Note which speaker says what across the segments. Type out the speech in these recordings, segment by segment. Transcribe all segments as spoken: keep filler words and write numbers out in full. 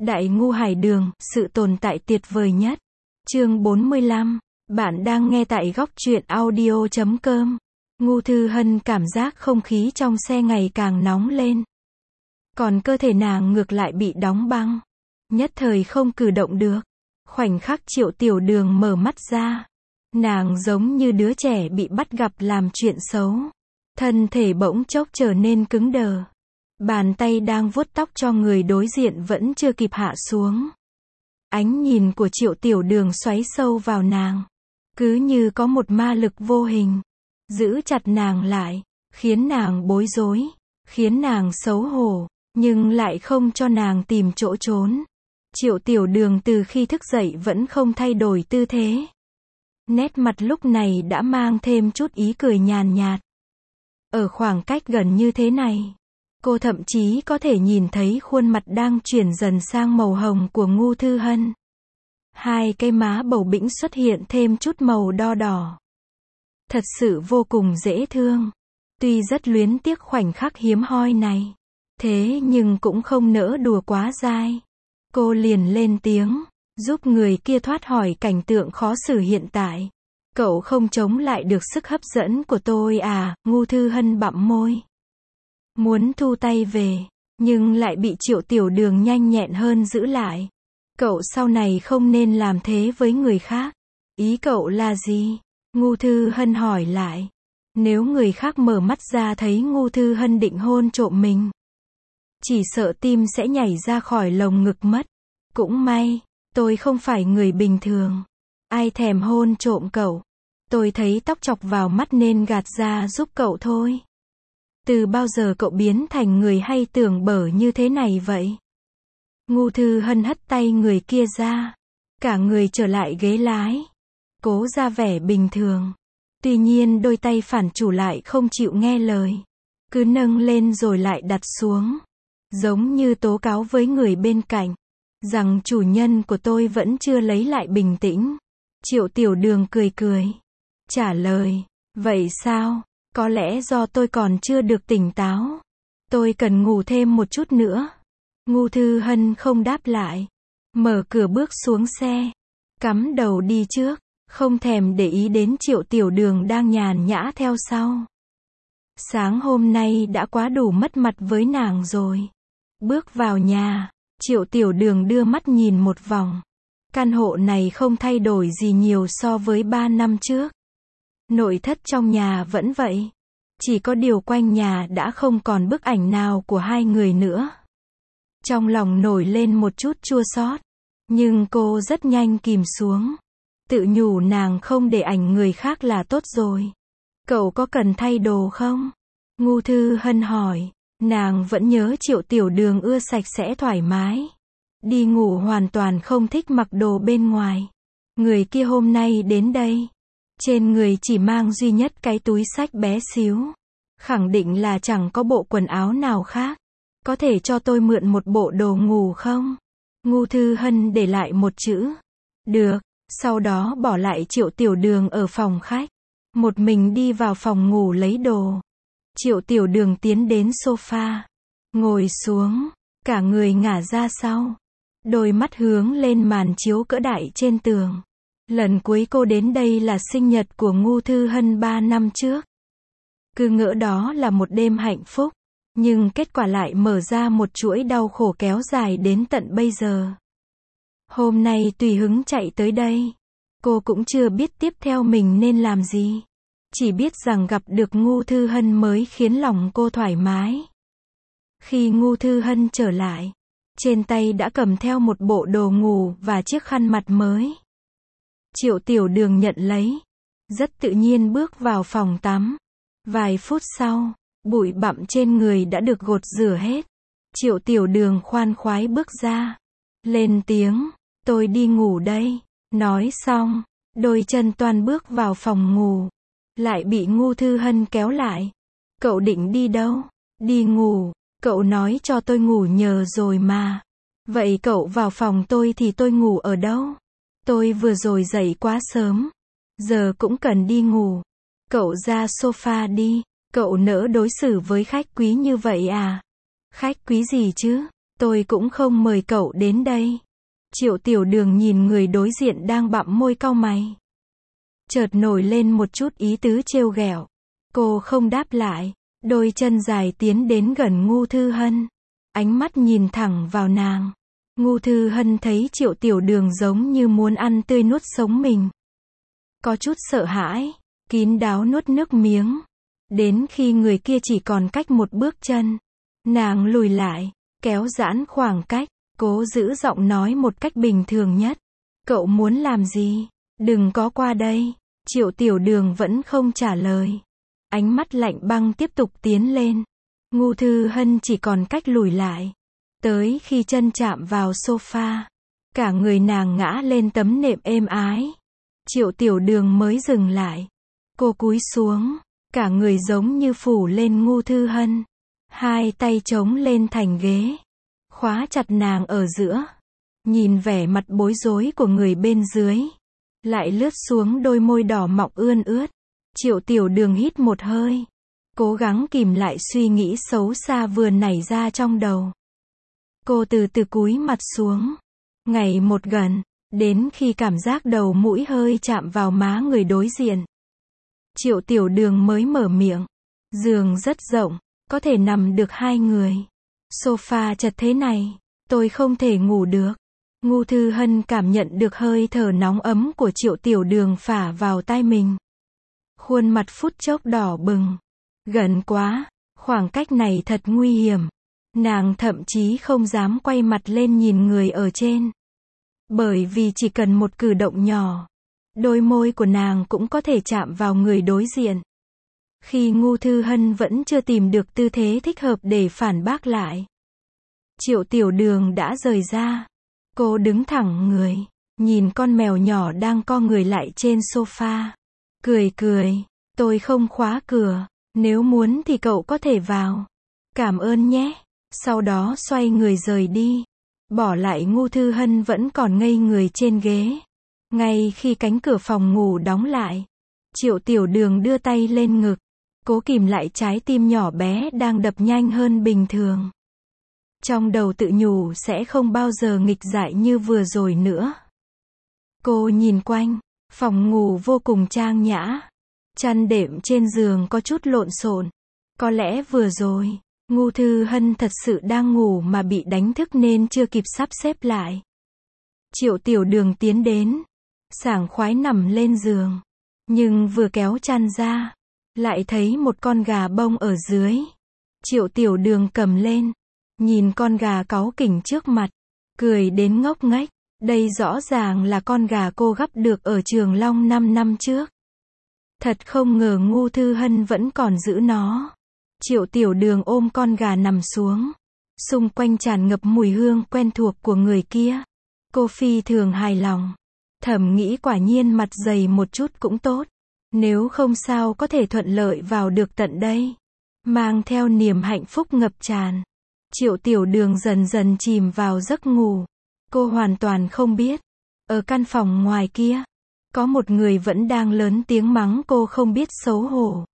Speaker 1: Đại ngu hải đường, sự tồn tại tuyệt vời nhất. Chương bốn mươi lăm. Bạn đang nghe tại góc truyện audio chấm com. Ngu Thư Hân cảm giác không khí trong xe ngày càng nóng lên. Còn cơ thể nàng ngược lại bị đóng băng. Nhất thời không cử động được. Khoảnh khắc Triệu Tiểu Đường mở mắt ra. Nàng giống như đứa trẻ bị bắt gặp làm chuyện xấu. Thân thể bỗng chốc trở nên cứng đờ. Bàn tay đang vuốt tóc cho người đối diện vẫn chưa kịp hạ xuống. Ánh nhìn của Triệu Tiểu Đường xoáy sâu vào nàng. Cứ như có một ma lực vô hình. Giữ chặt nàng lại. Khiến nàng bối rối. Khiến nàng xấu hổ. Nhưng lại không cho nàng tìm chỗ trốn. Triệu Tiểu Đường từ khi thức dậy vẫn không thay đổi tư thế. Nét mặt lúc này đã mang thêm chút ý cười nhàn nhạt. Ở khoảng cách gần như thế này, cô thậm chí có thể nhìn thấy khuôn mặt đang chuyển dần sang màu hồng của Ngu Thư Hân. Hai cái má bầu bĩnh xuất hiện thêm chút màu đo đỏ. Thật sự vô cùng dễ thương. Tuy rất luyến tiếc khoảnh khắc hiếm hoi này, thế nhưng cũng không nỡ đùa quá dai. Cô liền lên tiếng, giúp người kia thoát khỏi cảnh tượng khó xử hiện tại. Cậu không chống lại được sức hấp dẫn của tôi à? Ngu Thư Hân bặm môi. Muốn thu tay về, nhưng lại bị Triệu Tiểu Đường nhanh nhẹn hơn giữ lại. Cậu sau này không nên làm thế với người khác. Ý cậu là gì? Ngu Thư Hân hỏi lại. Nếu người khác mở mắt ra thấy Ngu Thư Hân định hôn trộm mình, chỉ sợ tim sẽ nhảy ra khỏi lồng ngực mất. Cũng may, tôi không phải người bình thường. Ai thèm hôn trộm cậu. Tôi thấy tóc chọc vào mắt nên gạt ra giúp cậu thôi. Từ bao giờ cậu biến thành người hay tưởng bở như thế này vậy? Ngu Thư Hân hất tay người kia ra. Cả người trở lại ghế lái. Cố ra vẻ bình thường. Tuy nhiên đôi tay phản chủ lại không chịu nghe lời. Cứ nâng lên rồi lại đặt xuống. Giống như tố cáo với người bên cạnh. Rằng chủ nhân của tôi vẫn chưa lấy lại bình tĩnh. Triệu Tiểu Đường cười cười. Trả lời. Vậy sao? Có lẽ do tôi còn chưa được tỉnh táo. Tôi cần ngủ thêm một chút nữa. Ngu Thư Hân không đáp lại. Mở cửa bước xuống xe. Cắm đầu đi trước. Không thèm để ý đến Triệu Tiểu Đường đang nhàn nhã theo sau. Sáng hôm nay đã quá đủ mất mặt với nàng rồi. Bước vào nhà. Triệu Tiểu Đường đưa mắt nhìn một vòng. Căn hộ này không thay đổi gì nhiều so với ba năm trước. Nội thất trong nhà vẫn vậy. Chỉ có điều quanh nhà đã không còn bức ảnh nào của hai người nữa. Trong lòng nổi lên một chút chua xót. Nhưng cô rất nhanh kìm xuống. Tự nhủ nàng không để ảnh người khác là tốt rồi. Cậu có cần thay đồ không? Ngu Thư Hân hỏi. Nàng vẫn nhớ Triệu Tiểu Đường ưa sạch sẽ thoải mái. Đi ngủ hoàn toàn không thích mặc đồ bên ngoài. Người kia hôm nay đến đây. Trên người chỉ mang duy nhất cái túi xách bé xíu. Khẳng định là chẳng có bộ quần áo nào khác. Có thể cho tôi mượn một bộ đồ ngủ không? Ngu Thư Hân để lại một chữ. Được. Sau đó bỏ lại Triệu Tiểu Đường ở phòng khách. Một mình đi vào phòng ngủ lấy đồ. Triệu Tiểu Đường tiến đến sofa. Ngồi xuống. Cả người ngả ra sau. Đôi mắt hướng lên màn chiếu cỡ đại trên tường. Lần cuối cô đến đây là sinh nhật của Ngu Thư Hân ba năm trước. Cứ ngỡ đó là một đêm hạnh phúc. Nhưng kết quả lại mở ra một chuỗi đau khổ kéo dài đến tận bây giờ. Hôm nay tùy hứng chạy tới đây. Cô cũng chưa biết tiếp theo mình nên làm gì. Chỉ biết rằng gặp được Ngu Thư Hân mới khiến lòng cô thoải mái. Khi Ngu Thư Hân trở lại, trên tay đã cầm theo một bộ đồ ngủ và chiếc khăn mặt mới. Triệu Tiểu Đường nhận lấy. Rất tự nhiên bước vào phòng tắm. Vài phút sau, bụi bặm trên người đã được gột rửa hết. Triệu Tiểu Đường khoan khoái bước ra. Lên tiếng. Tôi đi ngủ đây. Nói xong, đôi chân toan bước vào phòng ngủ. Lại bị Ngu Thư Hân kéo lại. Cậu định đi đâu? Đi ngủ. Cậu nói cho tôi ngủ nhờ rồi mà. Vậy cậu vào phòng tôi thì tôi ngủ ở đâu? Tôi vừa rồi dậy quá sớm. Giờ cũng cần đi ngủ. Cậu ra sofa đi. Cậu nỡ đối xử với khách quý như vậy à? Khách quý gì chứ? Tôi cũng không mời cậu đến đây. Triệu Tiểu Đường nhìn người đối diện đang bặm môi cau mày. Chợt nổi lên một chút ý tứ trêu ghẹo. Cô không đáp lại, đôi chân dài tiến đến gần Ngô Thư Hân. Ánh mắt nhìn thẳng vào nàng. Ngô Thư Hân thấy Triệu Tiểu Đường giống như muốn ăn tươi nuốt sống mình. Có chút sợ hãi, kín đáo nuốt nước miếng. Đến khi người kia chỉ còn cách một bước chân, nàng lùi lại, kéo giãn khoảng cách, cố giữ giọng nói một cách bình thường nhất. Cậu muốn làm gì? Đừng có qua đây. Triệu Tiểu Đường vẫn không trả lời. Ánh mắt lạnh băng tiếp tục tiến lên. Ngô Thư Hân chỉ còn cách lùi lại. Tới khi chân chạm vào sofa, cả người nàng ngã lên tấm nệm êm ái. Triệu Tiểu Đường mới dừng lại. Cô cúi xuống, cả người giống như phủ lên Ngô Thư Hân. Hai tay chống lên thành ghế, khóa chặt nàng ở giữa. Nhìn vẻ mặt bối rối của người bên dưới, lại lướt xuống đôi môi đỏ mọng ươn ướt. Triệu Tiểu Đường hít một hơi, cố gắng kìm lại suy nghĩ xấu xa vừa nảy ra trong đầu. Cô từ từ cúi mặt xuống, ngày một gần, đến khi cảm giác đầu mũi hơi chạm vào má người đối diện. Triệu Tiểu Đường mới mở miệng. Giường rất rộng, có thể nằm được hai người. Sofa chật thế này, tôi không thể ngủ được. Ngô Thư Hân cảm nhận được hơi thở nóng ấm của Triệu Tiểu Đường phả vào tai mình. Khuôn mặt phút chốc đỏ bừng. Gần quá, khoảng cách này thật nguy hiểm. Nàng thậm chí không dám quay mặt lên nhìn người ở trên. Bởi vì chỉ cần một cử động nhỏ, đôi môi của nàng cũng có thể chạm vào người đối diện. Khi Ngô Thư Hân vẫn chưa tìm được tư thế thích hợp để phản bác lại, Triệu Tiểu Đường đã rời ra. Cô đứng thẳng người, nhìn con mèo nhỏ đang co người lại trên sofa. Cười cười, tôi không khóa cửa, nếu muốn thì cậu có thể vào. Cảm ơn nhé. Sau đó xoay người rời đi, bỏ lại Ngô Thư Hân vẫn còn ngây người trên ghế. Ngay khi cánh cửa phòng ngủ đóng lại, Triệu Tiểu Đường đưa tay lên ngực, cố kìm lại trái tim nhỏ bé đang đập nhanh hơn bình thường. Trong đầu tự nhủ sẽ không bao giờ nghịch dại như vừa rồi nữa. Cô nhìn quanh, phòng ngủ vô cùng trang nhã. Chăn đệm trên giường có chút lộn xộn. Có lẽ vừa rồi, Ngô Thư Hân thật sự đang ngủ mà bị đánh thức nên chưa kịp sắp xếp lại. Triệu Tiểu Đường tiến đến, sảng khoái nằm lên giường. Nhưng vừa kéo chăn ra, lại thấy một con gà bông ở dưới. Triệu Tiểu Đường cầm lên, nhìn con gà cáu kỉnh trước mặt, cười đến ngốc nghếch. Đây rõ ràng là con gà cô gắp được ở Trường Long năm năm trước. Thật không ngờ Ngô Thư Hân vẫn còn giữ nó. Triệu Tiểu Đường ôm con gà nằm xuống. Xung quanh tràn ngập mùi hương quen thuộc của người kia. Cô phi thường hài lòng. Thầm nghĩ quả nhiên mặt dày một chút cũng tốt. Nếu không sao có thể thuận lợi vào được tận đây. Mang theo niềm hạnh phúc ngập tràn, Triệu Tiểu Đường dần dần chìm vào giấc ngủ. Cô hoàn toàn không biết, ở căn phòng ngoài kia, có một người vẫn đang lớn tiếng mắng cô không biết xấu hổ.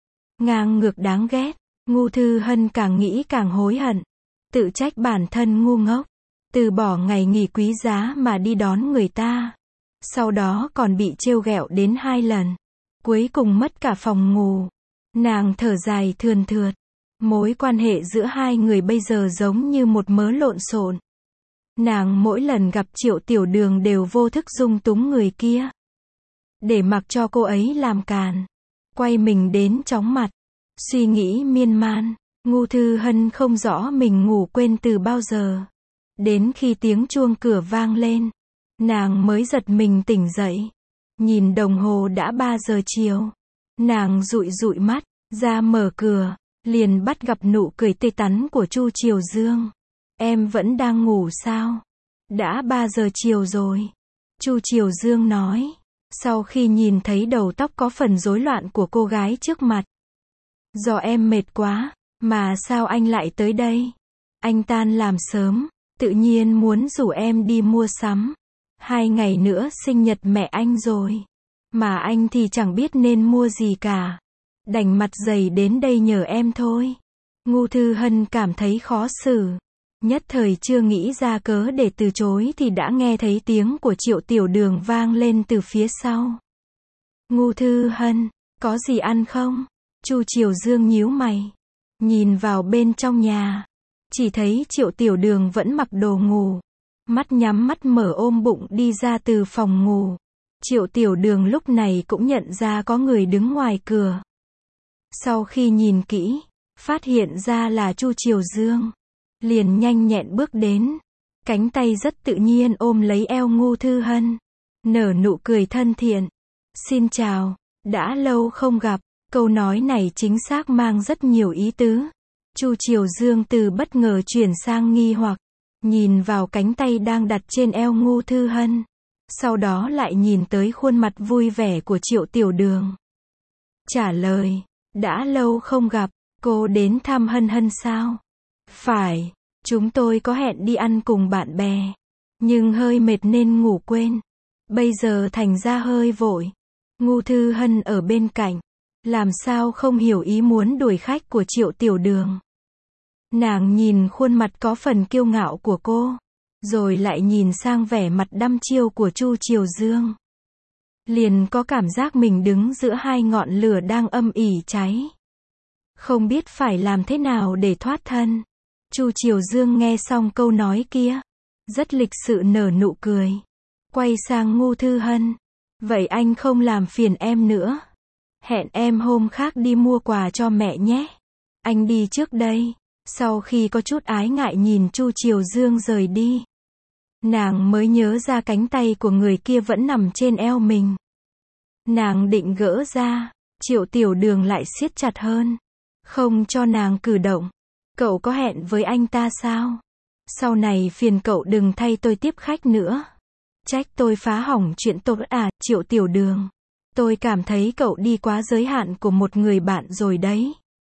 Speaker 1: Ngang ngược đáng ghét. Ngô Thư Hân càng nghĩ càng hối hận. Tự trách bản thân ngu ngốc. Từ bỏ ngày nghỉ quý giá mà đi đón người ta. Sau đó còn bị trêu ghẹo đến hai lần. Cuối cùng mất cả phòng ngủ. Nàng thở dài thườn thượt. Mối quan hệ giữa hai người bây giờ giống như một mớ lộn xộn. Nàng mỗi lần gặp Triệu Tiểu Đường đều vô thức dung túng người kia. Để mặc cho cô ấy làm càn. Quay mình đến chóng mặt. Suy nghĩ miên man. Ngô Thư Hân không rõ mình ngủ quên từ bao giờ. Đến khi tiếng chuông cửa vang lên, nàng mới giật mình tỉnh dậy. Nhìn đồng hồ đã ba giờ chiều. Nàng dụi dụi mắt, ra mở cửa, liền bắt gặp nụ cười tươi tắn của Chu Triều Dương. Em vẫn đang ngủ sao? Đã ba giờ chiều rồi. Chu Triều Dương nói. Sau khi nhìn thấy đầu tóc có phần rối loạn của cô gái trước mặt. Do em mệt quá, mà sao anh lại tới đây? Anh tan làm sớm, tự nhiên muốn rủ em đi mua sắm. Hai ngày nữa sinh nhật mẹ anh rồi. Mà anh thì chẳng biết nên mua gì cả. Đành mặt dày đến đây nhờ em thôi. Ngô Thư Hân cảm thấy khó xử. Nhất thời chưa nghĩ ra cớ để từ chối thì đã nghe thấy tiếng của Triệu Tiểu Đường vang lên từ phía sau. Ngô Thư Hân, có gì ăn không? Chu Triều Dương nhíu mày, nhìn vào bên trong nhà, chỉ thấy Triệu Tiểu Đường vẫn mặc đồ ngủ, mắt nhắm mắt mở ôm bụng đi ra từ phòng ngủ. Triệu Tiểu Đường lúc này cũng nhận ra có người đứng ngoài cửa. Sau khi nhìn kỹ, phát hiện ra là Chu Triều Dương, liền nhanh nhẹn bước đến, cánh tay rất tự nhiên ôm lấy eo Ngô Thư Hân, nở nụ cười thân thiện. Xin chào, đã lâu không gặp. Câu nói này chính xác mang rất nhiều ý tứ. Chu Triều Dương từ bất ngờ chuyển sang nghi hoặc, nhìn vào cánh tay đang đặt trên eo Ngô Thư Hân, sau đó lại nhìn tới khuôn mặt vui vẻ của Triệu Tiểu Đường. Trả lời, đã lâu không gặp, cô đến thăm Hân Hân sao? Phải, chúng tôi có hẹn đi ăn cùng bạn bè, nhưng hơi mệt nên ngủ quên. Bây giờ thành ra hơi vội. Ngô Thư Hân ở bên cạnh, làm sao không hiểu ý muốn đuổi khách của Triệu Tiểu Đường. Nàng nhìn khuôn mặt có phần kiêu ngạo của cô, rồi lại nhìn sang vẻ mặt đăm chiêu của Chu Triều Dương. Liền có cảm giác mình đứng giữa hai ngọn lửa đang âm ỉ cháy, không biết phải làm thế nào để thoát thân. Chu Triều Dương nghe xong câu nói kia, rất lịch sự nở nụ cười, quay sang Ngô Thư Hân. Vậy anh không làm phiền em nữa. Hẹn em hôm khác đi mua quà cho mẹ nhé. Anh đi trước đây. Sau khi có chút ái ngại nhìn Chu Triều Dương rời đi, nàng mới nhớ ra cánh tay của người kia vẫn nằm trên eo mình. Nàng định gỡ ra, Triệu Tiểu Đường lại siết chặt hơn, không cho nàng cử động. Cậu có hẹn với anh ta sao? Sau này phiền cậu đừng thay tôi tiếp khách nữa. Trách tôi phá hỏng chuyện tốt à, Triệu Tiểu Đường. Tôi cảm thấy cậu đi quá giới hạn của một người bạn rồi đấy.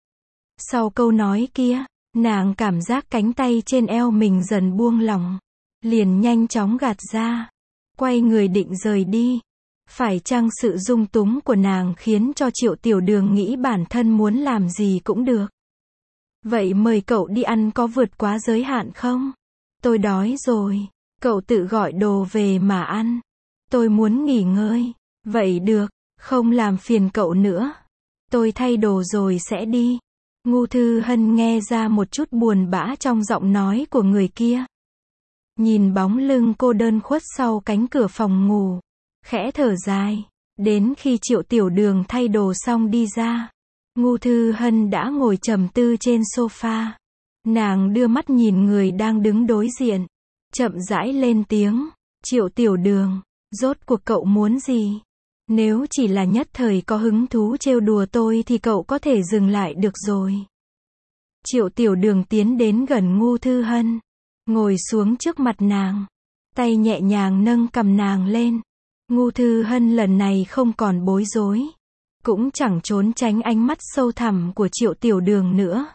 Speaker 1: Sau câu nói kia, nàng cảm giác cánh tay trên eo mình dần buông lỏng, liền nhanh chóng gạt ra, quay người định rời đi. Phải chăng sự dung túng của nàng khiến cho Triệu Tiểu Đường nghĩ bản thân muốn làm gì cũng được? Vậy mời cậu đi ăn có vượt quá giới hạn không? Tôi đói rồi. Cậu tự gọi đồ về mà ăn. Tôi muốn nghỉ ngơi. Vậy được, không làm phiền cậu nữa. Tôi thay đồ rồi sẽ đi. Ngô Thư Hân nghe ra một chút buồn bã trong giọng nói của người kia. Nhìn bóng lưng cô đơn khuất sau cánh cửa phòng ngủ, khẽ thở dài. Đến khi Triệu Tiểu Đường thay đồ xong đi ra, Ngô Thư Hân đã ngồi trầm tư trên sofa. Nàng đưa mắt nhìn người đang đứng đối diện, chậm rãi lên tiếng. Triệu Tiểu Đường, rốt cuộc cậu muốn gì? Nếu chỉ là nhất thời có hứng thú trêu đùa tôi thì cậu có thể dừng lại được rồi. Triệu Tiểu Đường tiến đến gần Ngô Thư Hân, ngồi xuống trước mặt nàng, tay nhẹ nhàng nâng cằm nàng lên. Ngô Thư Hân lần này không còn bối rối, cũng chẳng trốn tránh ánh mắt sâu thẳm của Triệu Tiểu Đường nữa.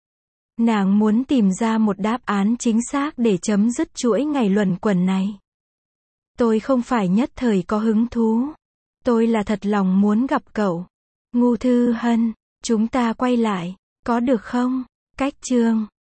Speaker 1: Nàng muốn tìm ra một đáp án chính xác để chấm dứt chuỗi ngày luẩn quẩn này. Tôi không phải nhất thời có hứng thú. Tôi là thật lòng muốn gặp cậu. Ngô Thư Hân, chúng ta quay lại, có được không? Cách chương